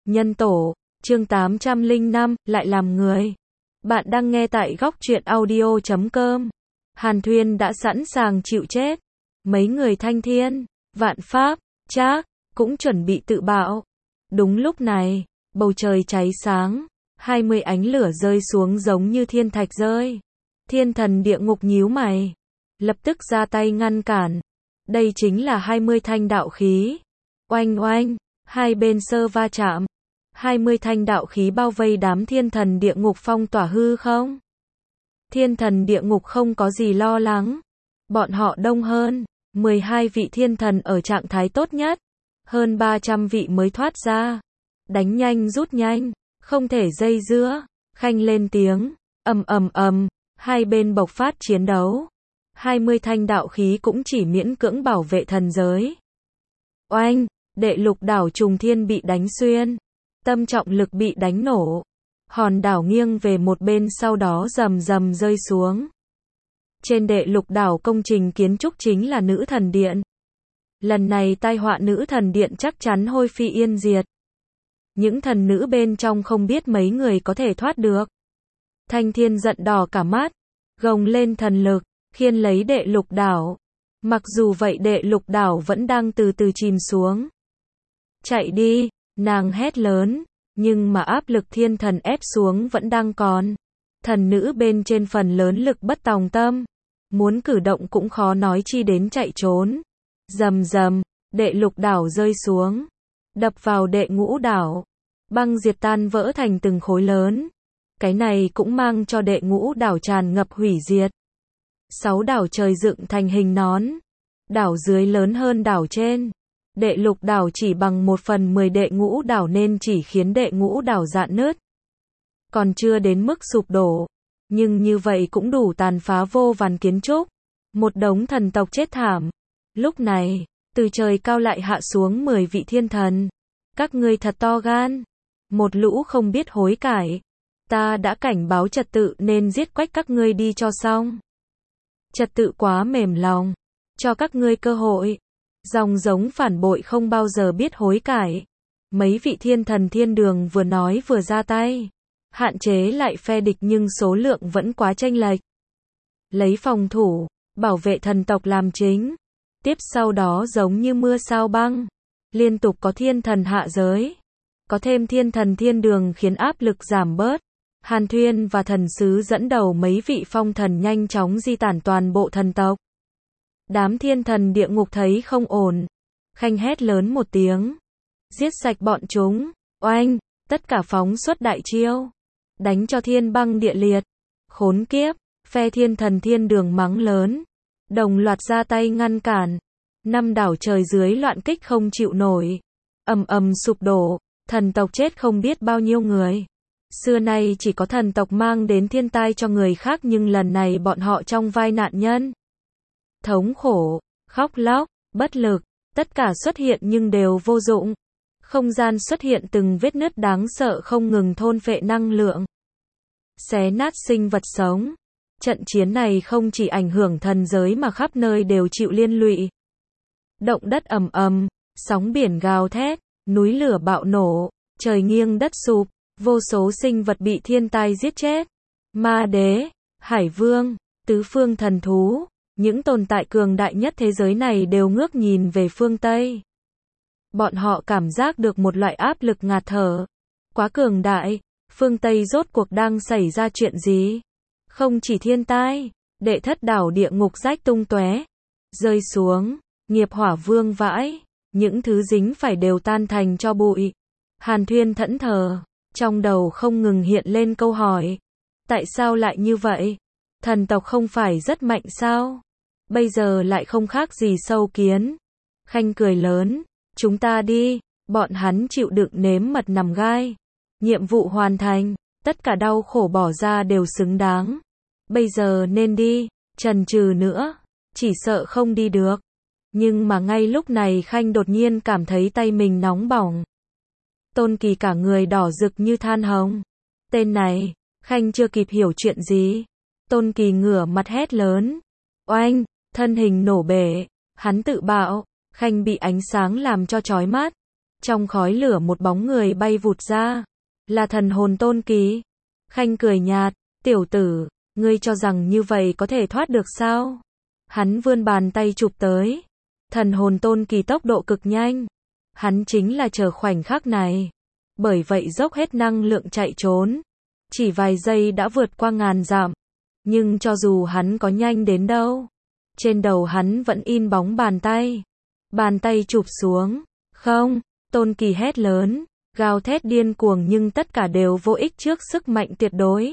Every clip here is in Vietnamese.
Nhân tổ, chương 805, lại làm người. Bạn đang nghe tại góc truyện audio.com. Hàn Thuyên đã sẵn sàng chịu chết. Mấy người Thanh Thiên, Vạn Pháp, Trác cũng chuẩn bị tự bạo. Đúng lúc này, bầu trời cháy sáng, 20 ánh lửa rơi xuống giống như thiên thạch rơi. Thiên thần địa ngục nhíu mày, lập tức ra tay ngăn cản. Đây chính là 20 thanh đạo khí. Oanh oanh, hai bên sơ va chạm. 20 thanh đạo khí bao vây đám thiên thần địa ngục phong tỏa hư không. Thiên thần địa ngục không có gì lo lắng. Bọn họ đông hơn, 12 vị thiên thần ở trạng thái tốt nhất. Hơn 300 vị mới thoát ra. Đánh nhanh rút nhanh, không thể dây dưa. Khanh lên tiếng, ầm, hai bên bộc phát chiến đấu. 20 thanh đạo khí cũng chỉ miễn cưỡng bảo vệ thần giới. Oanh, đệ lục đảo trùng thiên bị đánh xuyên. Tâm trọng lực bị đánh nổ. Hòn đảo nghiêng về một bên sau đó rầm rầm rơi xuống. Trên đệ lục đảo công trình kiến trúc chính là nữ thần điện. Lần này tai họa nữ thần điện chắc chắn hôi phi yên diệt. Những thần nữ bên trong không biết mấy người có thể thoát được. Thanh Thiên giận đỏ cả mắt, gồng lên thần lực, khiên lấy đệ lục đảo. Mặc dù vậy đệ lục đảo vẫn đang từ từ chìm xuống. Chạy đi, nàng hét lớn, nhưng mà áp lực thiên thần ép xuống vẫn đang còn. Thần nữ bên trên phần lớn lực bất tòng tâm, muốn cử động cũng khó nói chi đến chạy trốn. Rầm rầm, đệ lục đảo rơi xuống, đập vào đệ ngũ đảo. Băng diệt tan vỡ thành từng khối lớn. Cái này cũng mang cho đệ ngũ đảo tràn ngập hủy diệt. 6 đảo trời dựng thành hình nón. Đảo dưới lớn hơn đảo trên. Đệ lục đảo chỉ bằng 1/10 đệ ngũ đảo nên chỉ khiến đệ ngũ đảo rạn nứt. Còn chưa đến mức sụp đổ. Nhưng như vậy cũng đủ tàn phá vô vàn kiến trúc. Một đống thần tộc chết thảm. Lúc này, từ trời cao lại hạ xuống 10 vị thiên thần. Các ngươi thật to gan. Một lũ không biết hối cải. Ta đã cảnh báo trật tự nên giết quách các ngươi đi cho xong. Trật tự quá mềm lòng. Cho các ngươi cơ hội. Dòng giống phản bội không bao giờ biết hối cải. Mấy vị thiên thần thiên đường vừa nói vừa ra tay. Hạn chế lại phe địch nhưng số lượng vẫn quá chênh lệch. Lấy phòng thủ, bảo vệ thần tộc làm chính. Tiếp sau đó giống như mưa sao băng. Liên tục có thiên thần hạ giới. Có thêm thiên thần thiên đường khiến áp lực giảm bớt. Hàn Thuyên và thần sứ dẫn đầu mấy vị phong thần nhanh chóng di tản toàn bộ thần tộc. Đám thiên thần địa ngục thấy không ổn. Khanh hét lớn một tiếng. Giết sạch bọn chúng. Oanh, tất cả phóng xuất đại chiêu. Đánh cho thiên băng địa liệt. Khốn kiếp, phe thiên thần thiên đường mắng lớn. Đồng loạt ra tay ngăn cản. 5 đảo trời dưới loạn kích không chịu nổi. Ầm sụp đổ, thần tộc chết không biết bao nhiêu người. Xưa nay chỉ có thần tộc mang đến thiên tai cho người khác nhưng lần này bọn họ trong vai nạn nhân. Thống khổ, khóc lóc, bất lực, tất cả xuất hiện nhưng đều vô dụng. Không gian xuất hiện từng vết nứt đáng sợ không ngừng thôn phệ năng lượng. Xé nát sinh vật sống. Trận chiến này không chỉ ảnh hưởng thần giới mà khắp nơi đều chịu liên lụy. Động đất ầm, sóng biển gào thét, núi lửa bạo nổ, trời nghiêng đất sụp, vô số sinh vật bị thiên tai giết chết. Ma đế, hải vương, tứ phương thần thú, những tồn tại cường đại nhất thế giới này đều ngước nhìn về phương Tây. Bọn họ cảm giác được một loại áp lực ngạt thở. Quá cường đại, phương Tây rốt cuộc đang xảy ra chuyện gì? Không chỉ thiên tai, đệ thất đảo địa ngục rách tung tóe, rơi xuống, nghiệp hỏa vương vãi, những thứ dính phải đều tan thành tro bụi. Hàn Thuyên thẫn thờ, trong đầu không ngừng hiện lên câu hỏi. Tại sao lại như vậy? Thần tộc không phải rất mạnh sao? Bây giờ lại không khác gì sâu kiến. Khanh cười lớn, chúng ta đi, bọn hắn chịu đựng nếm mật nằm gai. Nhiệm vụ hoàn thành, tất cả đau khổ bỏ ra đều xứng đáng. Bây giờ nên đi, chần chừ nữa, chỉ sợ không đi được. Nhưng mà ngay lúc này Khanh đột nhiên cảm thấy tay mình nóng bỏng. Tôn Kỳ cả người đỏ rực như than hồng. Tên này, Khanh chưa kịp hiểu chuyện gì. Tôn Kỳ ngửa mặt hét lớn. Oanh, thân hình nổ bể, hắn tự bạo, Khanh bị ánh sáng làm cho chói mắt. Trong khói lửa một bóng người bay vụt ra. Là thần hồn Tôn Kỳ. Khanh cười nhạt, tiểu tử, ngươi cho rằng như vậy có thể thoát được sao? Hắn vươn bàn tay chụp tới. Thần hồn Tôn Kỳ tốc độ cực nhanh. Hắn chính là chờ khoảnh khắc này. Bởi vậy dốc hết năng lượng chạy trốn. Chỉ vài giây đã vượt qua ngàn dặm. Nhưng cho dù hắn có nhanh đến đâu, trên đầu hắn vẫn in bóng bàn tay. Bàn tay chụp xuống. Không, Tôn Kỳ hét lớn, gào thét điên cuồng nhưng tất cả đều vô ích trước sức mạnh tuyệt đối.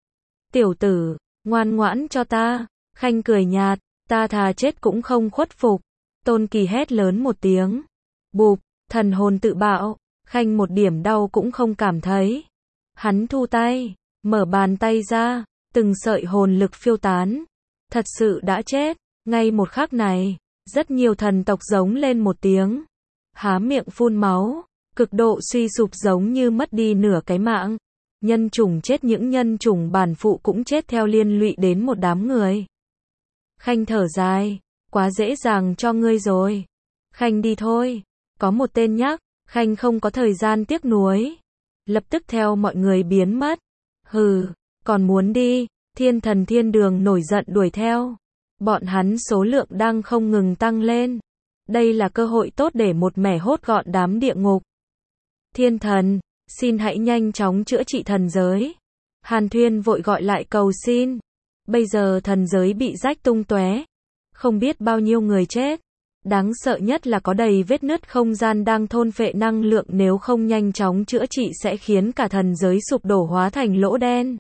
Tiểu tử, ngoan ngoãn cho ta. Khanh cười nhạt, ta thà chết cũng không khuất phục. Tôn Kỳ hét lớn một tiếng. Bụp, thần hồn tự bạo. Khanh một điểm đau cũng không cảm thấy. Hắn thu tay, mở bàn tay ra, từng sợi hồn lực phiêu tán. Thật sự đã chết. Ngay một khắc này, rất nhiều thần tộc giống lên một tiếng. Há miệng phun máu, cực độ suy sụp giống như mất đi nửa cái mạng. Nhân chủng chết, những nhân chủng bản phụ cũng chết theo, liên lụy đến một đám người. Khanh thở dài, quá dễ dàng cho ngươi rồi. Khanh đi thôi. Có một tên nhắc, Khanh không có thời gian tiếc nuối. Lập tức theo mọi người biến mất. Hừ, còn muốn đi. Thiên thần thiên đường nổi giận đuổi theo. Bọn hắn số lượng đang không ngừng tăng lên. Đây là cơ hội tốt để một mẻ hốt gọn đám địa ngục. Thiên thần, xin hãy nhanh chóng chữa trị thần giới. Hàn Thuyên vội gọi lại cầu xin. Bây giờ thần giới bị rách tung tóe. Không biết bao nhiêu người chết. Đáng sợ nhất là có đầy vết nứt không gian đang thôn phệ năng lượng, nếu không nhanh chóng chữa trị sẽ khiến cả thần giới sụp đổ hóa thành lỗ đen.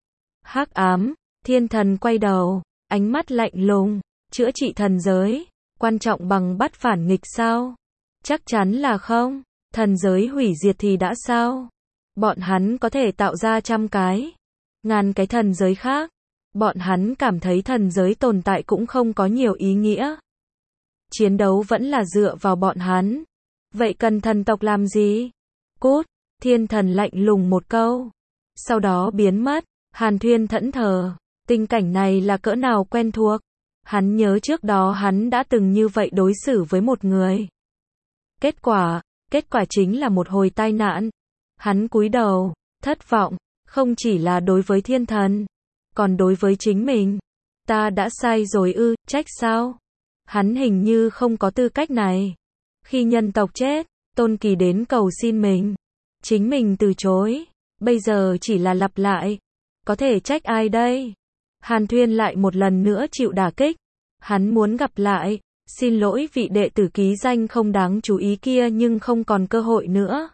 Hắc ám, thiên thần quay đầu, ánh mắt lạnh lùng, chữa trị thần giới, quan trọng bằng bắt phản nghịch sao? Chắc chắn là không, thần giới hủy diệt thì đã sao? Bọn hắn có thể tạo ra 100 cái, 1000 cái thần giới khác. Bọn hắn cảm thấy thần giới tồn tại cũng không có nhiều ý nghĩa. Chiến đấu vẫn là dựa vào bọn hắn. Vậy cần thần tộc làm gì? Cút, thiên thần lạnh lùng một câu. Sau đó biến mất. Hàn Thuyên thẫn thờ. Tình cảnh này là cỡ nào quen thuộc. Hắn nhớ trước đó hắn đã từng như vậy đối xử với một người. Kết quả chính là một hồi tai nạn. Hắn cúi đầu, thất vọng, không chỉ là đối với thiên thần, còn đối với chính mình. Ta đã sai rồi ư, trách sao? Hắn hình như không có tư cách này. Khi nhân tộc chết, Tôn Kỳ đến cầu xin mình. Chính mình từ chối. Bây giờ chỉ là lặp lại. Có thể trách ai đây? Hàn Thuyên lại một lần nữa chịu đả kích. Hắn muốn gặp lại. Xin lỗi vị đệ tử ký danh không đáng chú ý kia, nhưng không còn cơ hội nữa.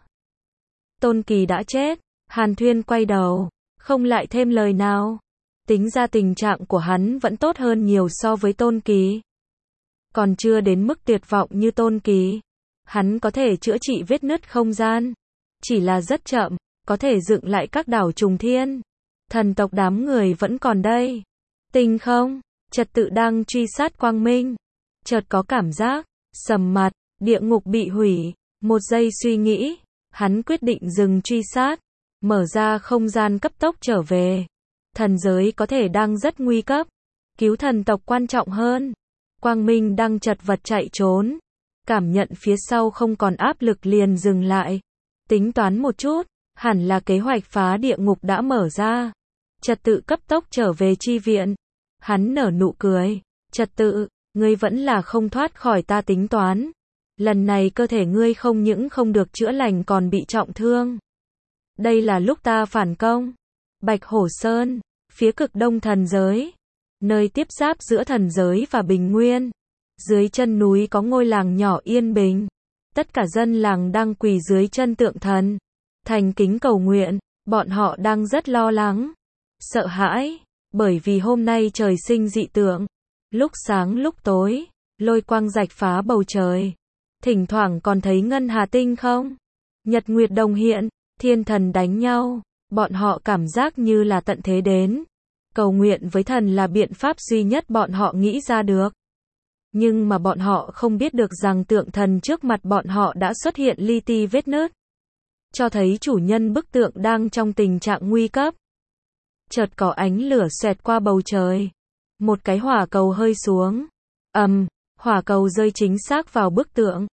Tôn Kỳ đã chết. Hàn Thuyên quay đầu, không lại thêm lời nào. Tính ra tình trạng của hắn vẫn tốt hơn nhiều so với Tôn Kỳ. Còn chưa đến mức tuyệt vọng như Tôn Kỳ. Hắn có thể chữa trị vết nứt không gian. Chỉ là rất chậm, có thể dựng lại các đảo trùng thiên. Thần tộc đám người vẫn còn đây. Tinh không, trật tự đang truy sát quang minh. Chợt có cảm giác, sầm mặt, địa ngục bị hủy. Một giây suy nghĩ, hắn quyết định dừng truy sát. Mở ra không gian cấp tốc trở về. Thần giới có thể đang rất nguy cấp. Cứu thần tộc quan trọng hơn. Quang Minh đang chật vật chạy trốn. Cảm nhận phía sau không còn áp lực liền dừng lại. Tính toán một chút, hẳn là kế hoạch phá địa ngục đã mở ra. Trật tự cấp tốc trở về chi viện. Hắn nở nụ cười. Trật tự, ngươi vẫn là không thoát khỏi ta tính toán. Lần này cơ thể ngươi không những không được chữa lành còn bị trọng thương. Đây là lúc ta phản công. Bạch Hổ Sơn, phía cực đông thần giới. Nơi tiếp giáp giữa thần giới và Bình Nguyên. Dưới chân núi có ngôi làng nhỏ yên bình. Tất cả dân làng đang quỳ dưới chân tượng thần. Thành kính cầu nguyện. Bọn họ đang rất lo lắng. Sợ hãi. Bởi vì hôm nay trời sinh dị tượng. Lúc sáng lúc tối. Lôi quang rạch phá bầu trời. Thỉnh thoảng còn thấy ngân hà tinh không? Nhật nguyệt đồng hiện. Thiên thần đánh nhau. Bọn họ cảm giác như là tận thế đến. Cầu nguyện với thần là biện pháp duy nhất bọn họ nghĩ ra được. Nhưng mà bọn họ không biết được rằng tượng thần trước mặt bọn họ đã xuất hiện li ti vết nứt. Cho thấy chủ nhân bức tượng đang trong tình trạng nguy cấp. Chợt có ánh lửa xoẹt qua bầu trời. Một cái hỏa cầu hơi xuống. Hỏa cầu rơi chính xác vào bức tượng.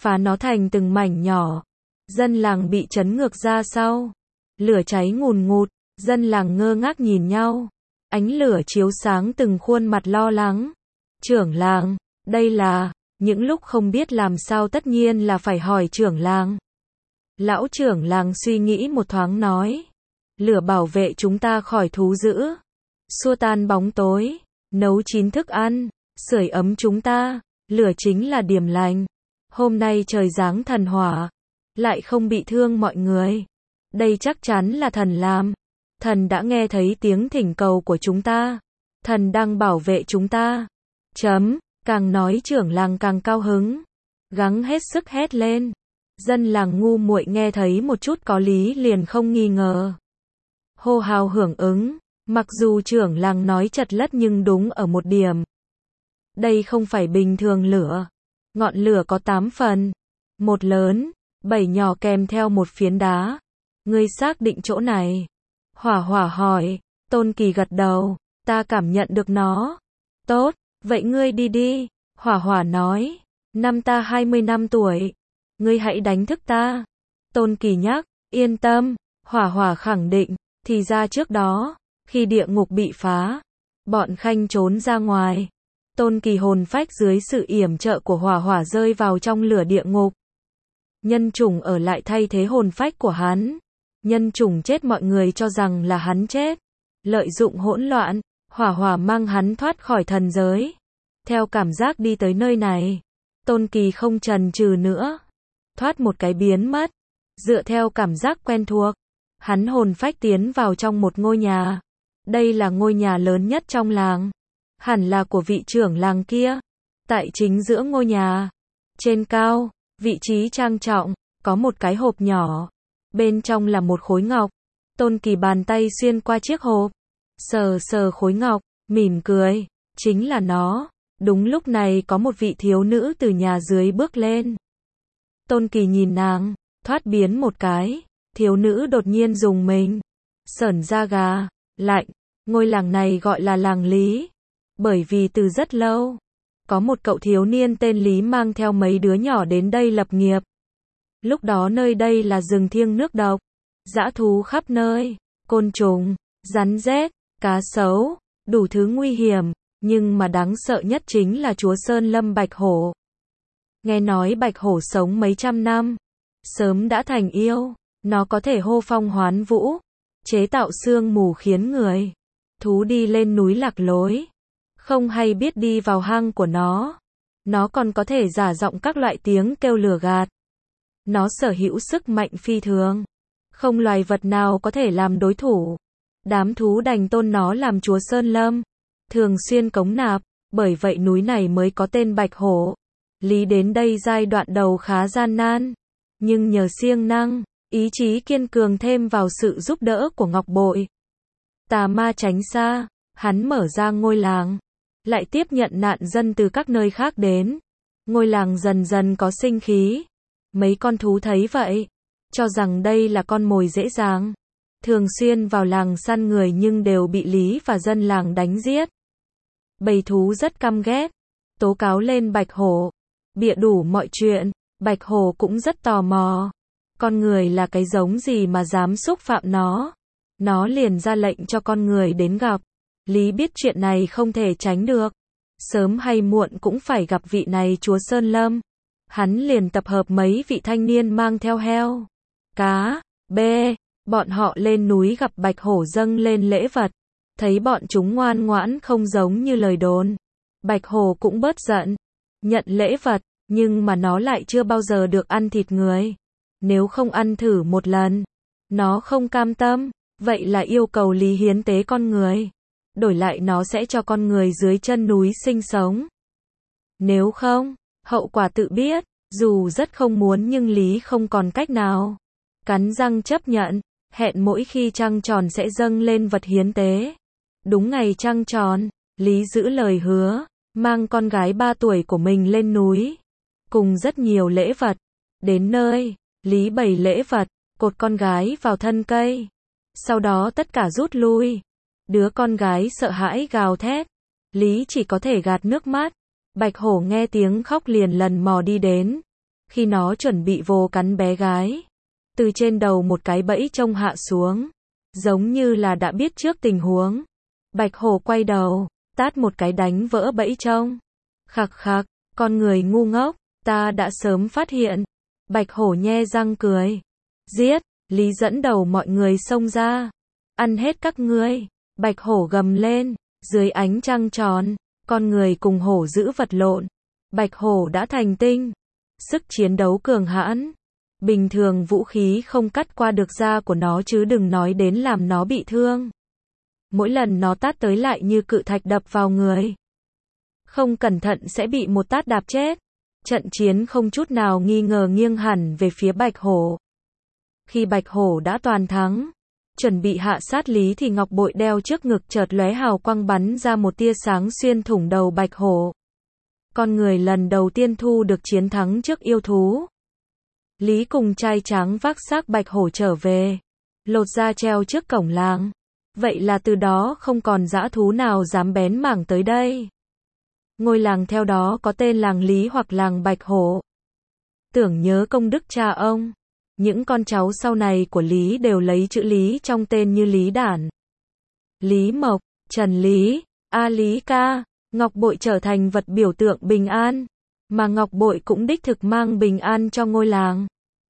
phá nó thành từng mảnh nhỏ. Dân làng bị chấn ngược ra sau. Lửa cháy ngùn ngụt, dân làng ngơ ngác nhìn nhau. Ánh lửa chiếu sáng từng khuôn mặt lo lắng. Trưởng làng, đây là, những lúc không biết làm sao tất nhiên là phải hỏi trưởng làng. Lão trưởng làng suy nghĩ một thoáng nói. Lửa bảo vệ chúng ta khỏi thú dữ. Xua tan bóng tối, nấu chín thức ăn, sưởi ấm chúng ta, lửa chính là điểm lành. Hôm nay trời giáng thần hỏa, lại không bị thương mọi người. Đây chắc chắn là thần làm. Thần đã nghe thấy tiếng thỉnh cầu của chúng ta. Thần đang bảo vệ chúng ta. Càng nói trưởng làng càng cao hứng. Gắng hết sức hét lên. Dân làng ngu muội nghe thấy một chút có lý liền không nghi ngờ. Hô hào hưởng ứng. Mặc dù trưởng làng nói chật lất nhưng đúng ở một điểm. Đây không phải bình thường lửa. Ngọn lửa có 8 phần. 1 lớn, 7 nhỏ kèm theo một phiến đá. Ngươi xác định chỗ này? Hỏa Hỏa hỏi. Tôn Kỳ gật đầu. Ta cảm nhận được nó. Tốt, vậy ngươi đi đi. Hỏa Hỏa nói. Năm ta 20 năm tuổi. Ngươi hãy đánh thức ta. Tôn Kỳ nhắc. Yên tâm. Hỏa Hỏa khẳng định. Thì ra trước đó, khi địa ngục bị phá, bọn Khanh trốn ra ngoài. Tôn Kỳ hồn phách dưới sự yểm trợ của Hỏa Hỏa rơi vào trong lửa địa ngục. Nhân chủng ở lại thay thế hồn phách của hắn. Nhân chủng chết mọi người cho rằng là hắn chết. Lợi dụng hỗn loạn, Hỏa Hỏa mang hắn thoát khỏi thần giới. Theo cảm giác đi tới nơi này, Tôn Kỳ không chần chừ nữa. Thoát một cái biến mất. Dựa theo cảm giác quen thuộc, hắn hồn phách tiến vào trong một ngôi nhà. Đây là ngôi nhà lớn nhất trong làng. Hẳn là của vị trưởng làng kia. Tại chính giữa ngôi nhà, trên cao, vị trí trang trọng, có một cái hộp nhỏ. Bên trong là một khối ngọc. Tôn Kỳ bàn tay xuyên qua chiếc hộp. Sờ sờ khối ngọc, mỉm cười. Chính là nó. Đúng lúc này có một vị thiếu nữ từ nhà dưới bước lên. Tôn Kỳ nhìn nàng, thoát biến một cái. Thiếu nữ đột nhiên rùng mình. Sởn da gà, lạnh. Ngôi làng này gọi là làng Lý. Bởi vì từ rất lâu, có một cậu thiếu niên tên Lý mang theo mấy đứa nhỏ đến đây lập nghiệp. Lúc đó nơi đây là rừng thiêng nước độc. Dã thú khắp nơi. Côn trùng, rắn rết, cá sấu, đủ thứ nguy hiểm. Nhưng mà đáng sợ nhất chính là chúa Sơn Lâm Bạch Hổ. Nghe nói Bạch Hổ sống mấy trăm năm. Sớm đã thành yêu. Nó có thể hô phong hoán vũ. Chế tạo sương mù khiến người thú đi lên núi lạc lối. Không hay biết đi vào hang của nó. Nó còn có thể giả giọng các loại tiếng kêu lừa gạt. Nó sở hữu sức mạnh phi thường. Không loài vật nào có thể làm đối thủ. Đám thú đành tôn nó làm chúa Sơn Lâm. Thường xuyên cống nạp. Bởi vậy núi này mới có tên Bạch Hổ. Lý đến đây giai đoạn đầu khá gian nan. Nhưng nhờ siêng năng, ý chí kiên cường thêm vào sự giúp đỡ của Ngọc Bội. Tà ma tránh xa, hắn mở ra ngôi làng. Lại tiếp nhận nạn dân từ các nơi khác đến. Ngôi làng dần dần có sinh khí. Mấy con thú thấy vậy, cho rằng đây là con mồi dễ dàng. Thường xuyên vào làng săn người nhưng đều bị Lý và dân làng đánh giết. Bầy thú rất căm ghét, tố cáo lên Bạch Hổ. Bịa đủ mọi chuyện, Bạch Hổ cũng rất tò mò. Con người là cái giống gì mà dám xúc phạm nó? Nó liền ra lệnh cho con người đến gặp. Lý biết chuyện này không thể tránh được. Sớm hay muộn cũng phải gặp vị này chúa Sơn Lâm. Hắn liền tập hợp mấy vị thanh niên mang theo heo, cá, bê. Bọn họ lên núi gặp Bạch Hổ dâng lên lễ vật. Thấy bọn chúng ngoan ngoãn không giống như lời đồn. Bạch Hổ cũng bớt giận. Nhận lễ vật, nhưng mà nó lại chưa bao giờ được ăn thịt người. Nếu không ăn thử một lần, nó không cam tâm. Vậy là yêu cầu Lý hiến tế con người. Đổi lại nó sẽ cho con người dưới chân núi sinh sống. Nếu không, hậu quả tự biết. Dù rất không muốn nhưng Lý không còn cách nào. Cắn răng chấp nhận. Hẹn mỗi khi trăng tròn sẽ dâng lên vật hiến tế. Đúng ngày trăng tròn, Lý giữ lời hứa. Mang con gái 3 tuổi của mình lên núi. Cùng rất nhiều lễ vật. Đến nơi, Lý bày lễ vật. Cột con gái vào thân cây. Sau đó tất cả rút lui. Đứa con gái sợ hãi gào thét. Lý chỉ có thể gạt nước mắt. Bạch Hổ nghe tiếng khóc liền lần mò đi đến. Khi nó chuẩn bị vồ cắn bé gái, từ trên đầu một cái bẫy trông hạ xuống, giống như là đã biết trước tình huống. Bạch hổ quay đầu, tát một cái đánh vỡ bẫy trông. Khặc khặc, con người ngu ngốc, ta đã sớm phát hiện. Bạch hổ nhe răng cười. Giết, Lý dẫn đầu mọi người xông ra. Ăn hết các ngươi. Bạch hổ gầm lên, dưới ánh trăng tròn, con người cùng hổ dữ vật lộn. Bạch hổ đã thành tinh, sức chiến đấu cường hãn. Bình thường vũ khí không cắt qua được da của nó chứ đừng nói đến làm nó bị thương. Mỗi lần nó tát tới lại như cự thạch đập vào người. Không cẩn thận sẽ bị một tát đạp chết. Trận chiến không chút nào nghi ngờ nghiêng hẳn về phía Bạch hổ. Khi Bạch hổ đã toàn thắng, chuẩn bị hạ sát Lý thì ngọc bội đeo trước ngực chợt lóe hào quang bắn ra một tia sáng xuyên thủng đầu Bạch hổ. Con người lần đầu tiên thu được chiến thắng trước yêu thú. Lý cùng trai tráng vác xác Bạch hổ trở về, lột da treo trước cổng làng. Vậy là từ đó không còn dã thú nào dám bén mảng tới đây. Ngôi làng theo đó có tên làng Lý hoặc làng Bạch hổ. Tưởng nhớ công đức cha ông, những con cháu sau này của Lý đều lấy chữ Lý trong tên như Lý Đản, Lý Mộc, Trần Lý, A Lý Ca. Ngọc bội trở thành vật biểu tượng bình an, mà ngọc bội cũng đích thực mang bình an cho ngôi làng.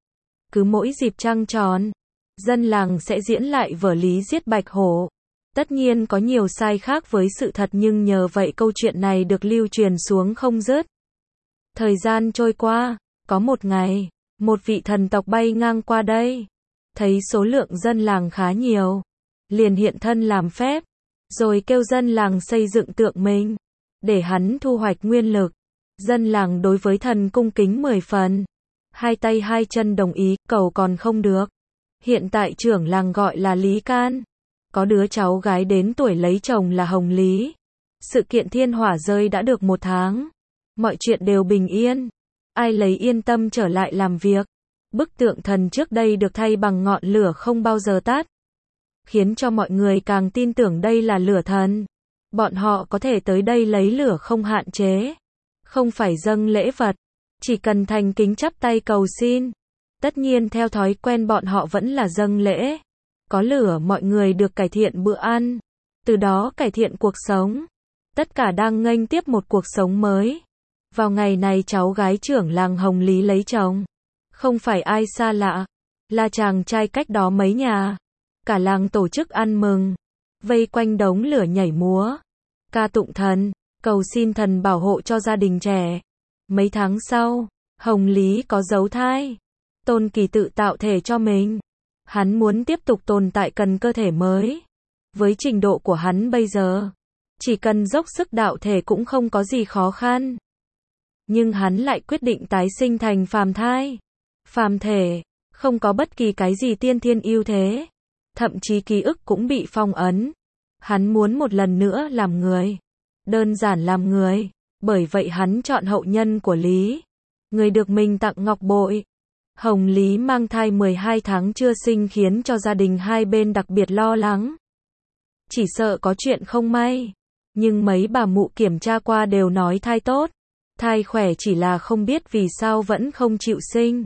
Cứ mỗi dịp trăng tròn, dân làng sẽ diễn lại vở Lý giết Bạch hổ. Tất nhiên có nhiều sai khác với sự thật nhưng nhờ vậy câu chuyện này được lưu truyền xuống không dứt. Thời gian trôi qua, có một ngày, một vị thần tộc bay ngang qua đây, thấy số lượng dân làng khá nhiều, liền hiện thân làm phép, rồi kêu dân làng xây dựng tượng mình, để hắn thu hoạch nguyên lực. Dân làng đối với thần cung kính 10 phần, hai tay hai chân đồng ý, cầu còn không được. Hiện tại trưởng làng gọi là Lý Can, có đứa cháu gái đến tuổi lấy chồng là Hồng Lý. Sự kiện thiên hỏa rơi đã được 1 tháng, mọi chuyện đều bình yên, ai lấy yên tâm trở lại làm việc. Bức tượng thần trước đây được thay bằng ngọn lửa không bao giờ tắt, khiến cho mọi người càng tin tưởng đây là lửa thần. Bọn họ có thể tới đây lấy lửa không hạn chế, không phải dâng lễ vật, chỉ cần thành kính chắp tay cầu xin. Tất nhiên theo thói quen bọn họ vẫn là dâng lễ. Có lửa mọi người được cải thiện bữa ăn, từ đó cải thiện cuộc sống. Tất cả đang nghênh tiếp một cuộc sống mới. Vào ngày này cháu gái trưởng làng Hồng Lý lấy chồng. Không phải ai xa lạ, là chàng trai cách đó mấy nhà. Cả làng tổ chức ăn mừng, vây quanh đống lửa nhảy múa, ca tụng thần, cầu xin thần bảo hộ cho gia đình trẻ. Mấy tháng sau, Hồng Lý có dấu thai. Tôn Kỳ tự tạo thể cho mình. Hắn muốn tiếp tục tồn tại cần cơ thể mới. Với trình độ của hắn bây giờ, chỉ cần dốc sức đạo thể cũng không có gì khó khăn. Nhưng hắn lại quyết định tái sinh thành phàm thai, phàm thể, không có bất kỳ cái gì tiên thiên ưu thế. Thậm chí ký ức cũng bị phong ấn. Hắn muốn một lần nữa làm người. Đơn giản làm người. Bởi vậy hắn chọn hậu nhân của Lý, người được mình tặng ngọc bội. Hồng Lý mang thai 12 tháng chưa sinh khiến cho gia đình hai bên đặc biệt lo lắng. Chỉ sợ có chuyện không may. Nhưng mấy bà mụ kiểm tra qua đều nói thai tốt. Thai khỏe chỉ là không biết vì sao vẫn không chịu sinh.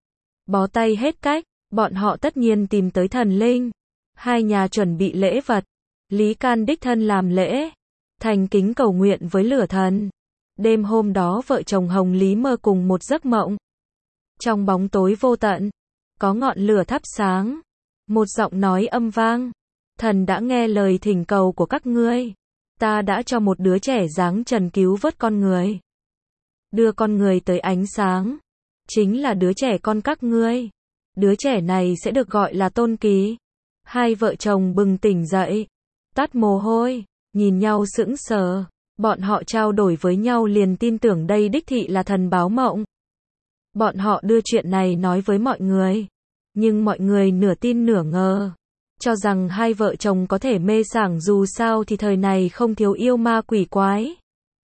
Bó tay hết cách, bọn họ tất nhiên tìm tới thần linh. Hai nhà chuẩn bị lễ vật. Lý Can đích thân làm lễ, thành kính cầu nguyện với lửa thần. Đêm hôm đó vợ chồng Hồng Lý mơ cùng một giấc mộng. Trong bóng tối vô tận, có ngọn lửa thắp sáng. Một giọng nói âm vang. Thần đã nghe lời thỉnh cầu của các ngươi. Ta đã cho một đứa trẻ dáng trần cứu vớt con người. Đưa con người tới ánh sáng. Chính là đứa trẻ con các ngươi. Đứa trẻ này sẽ được gọi là Tôn Kỳ. Hai vợ chồng bừng tỉnh dậy, toát mồ hôi, nhìn nhau sững sờ. Bọn họ trao đổi với nhau liền tin tưởng đây đích thị là thần báo mộng. Bọn họ đưa chuyện này nói với mọi người. Nhưng mọi người nửa tin nửa ngờ. Cho rằng hai vợ chồng có thể mê sảng dù sao thì thời này không thiếu yêu ma quỷ quái.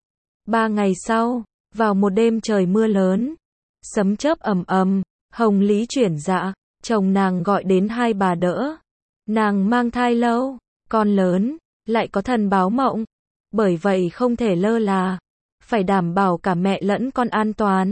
3 ngày sau, vào một đêm trời mưa lớn, sấm chớp ầm ầm, Hồng Lý chuyển dạ, chồng nàng gọi đến hai bà đỡ. Nàng mang thai lâu, con lớn, lại có thần báo mộng. Bởi vậy không thể lơ là, phải đảm bảo cả mẹ lẫn con an toàn.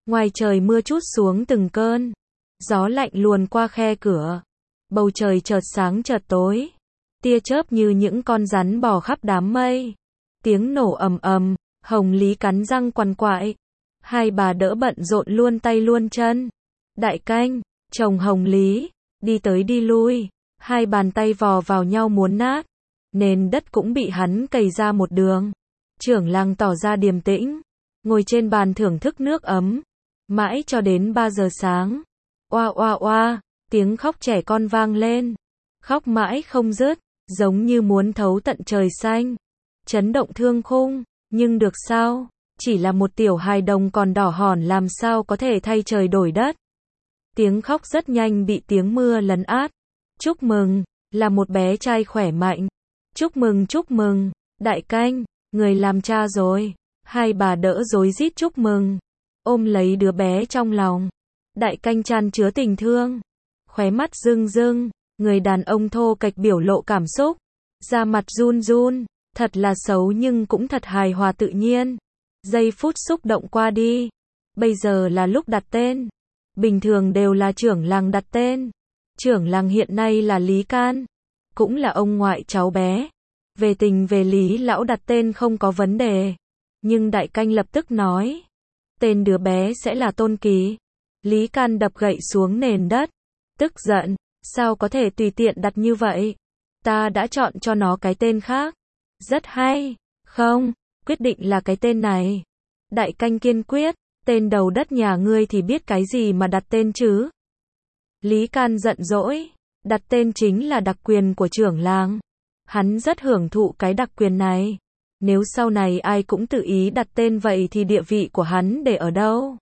Ngoài trời mưa trút xuống từng cơn. Gió lạnh luồn qua khe cửa. Bầu trời chợt sáng chợt tối. Tia chớp như những con rắn bò khắp đám mây. Tiếng nổ ầm ầm, Hồng Lý cắn răng quằn quại. Hai bà đỡ bận rộn luôn tay luôn chân. Đại Canh, chồng Hồng Lý, đi tới đi lui, hai bàn tay vò vào nhau muốn nát. Nền đất cũng bị hắn cày ra một đường. Trưởng làng tỏ ra điềm tĩnh, ngồi trên bàn thưởng thức nước ấm. Mãi cho đến 3 giờ sáng. Oa oa oa, tiếng khóc trẻ con vang lên. Khóc mãi không dứt, giống như muốn thấu tận trời xanh. Chấn động thương khung, nhưng được sao? Chỉ là một tiểu hài đồng còn đỏ hòn làm sao có thể thay trời đổi đất. Tiếng khóc rất nhanh bị tiếng mưa lấn át. Chúc mừng, là một bé trai khỏe mạnh. Chúc mừng, Đại Canh, người làm cha rồi. Hai bà đỡ rối rít chúc mừng, ôm lấy đứa bé trong lòng. Đại Canh chan chứa tình thương, khóe mắt rưng rưng, người đàn ông thô kệch biểu lộ cảm xúc, da mặt run run, thật là xấu nhưng cũng thật hài hòa tự nhiên. Giây phút xúc động qua đi, bây giờ là lúc đặt tên. Bình thường đều là trưởng làng đặt tên. Trưởng làng hiện nay là Lý Can, cũng là ông ngoại cháu bé. Về tình về lý lão đặt tên không có vấn đề. Nhưng Đại Canh lập tức nói, tên đứa bé sẽ là Tôn Kỳ. Lý Can đập gậy xuống nền đất, tức giận, sao có thể tùy tiện đặt như vậy? Ta đã chọn cho nó cái tên khác. Rất hay, không, quyết định là cái tên này. Đại Canh kiên quyết, tên đầu đất nhà ngươi thì biết cái gì mà đặt tên chứ? Lý Can giận dỗi, đặt tên chính là đặc quyền của trưởng làng. Hắn rất hưởng thụ cái đặc quyền này. Nếu sau này ai cũng tự ý đặt tên vậy thì địa vị của hắn để ở đâu?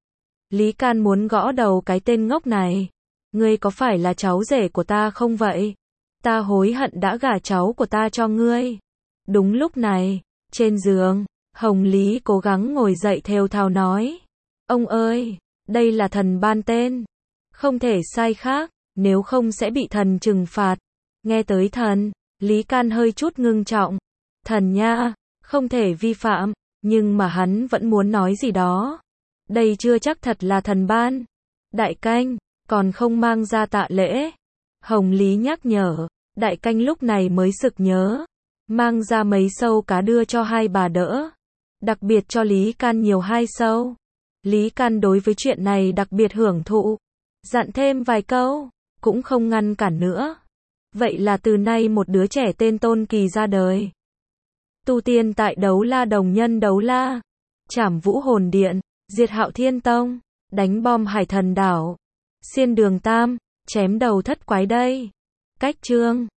Lý Can muốn gõ đầu cái tên ngốc này. Ngươi có phải là cháu rể của ta không vậy? Ta hối hận đã gả cháu của ta cho ngươi. Đúng lúc này, trên giường, Hồng Lý cố gắng ngồi dậy thều thào nói. Ông ơi, đây là thần ban tên. Không thể sai khác, nếu không sẽ bị thần trừng phạt. Nghe tới thần, Lý Can hơi chút ngưng trọng. Thần nha, không thể vi phạm, nhưng mà hắn vẫn muốn nói gì đó. Đây chưa chắc thật là thần ban. Đại Canh, còn không mang ra tạ lễ. Hồng Lý nhắc nhở, Đại Canh lúc này mới sực nhớ. Mang ra mấy sâu cá đưa cho hai bà đỡ. Đặc biệt cho Lý Can nhiều 2 sâu. Lý Can đối với chuyện này đặc biệt hưởng thụ. Dặn thêm vài câu, cũng không ngăn cản nữa. Vậy là từ nay một đứa trẻ tên Tôn Kỳ ra đời. Tu tiên tại Đấu La Đồng Nhân Đấu La. Trảm Vũ Hồn Điện, diệt Hạo Thiên Tông, đánh bom Hải Thần Đảo, xiên Đường Tam, chém đầu thất quái đây. Cách chương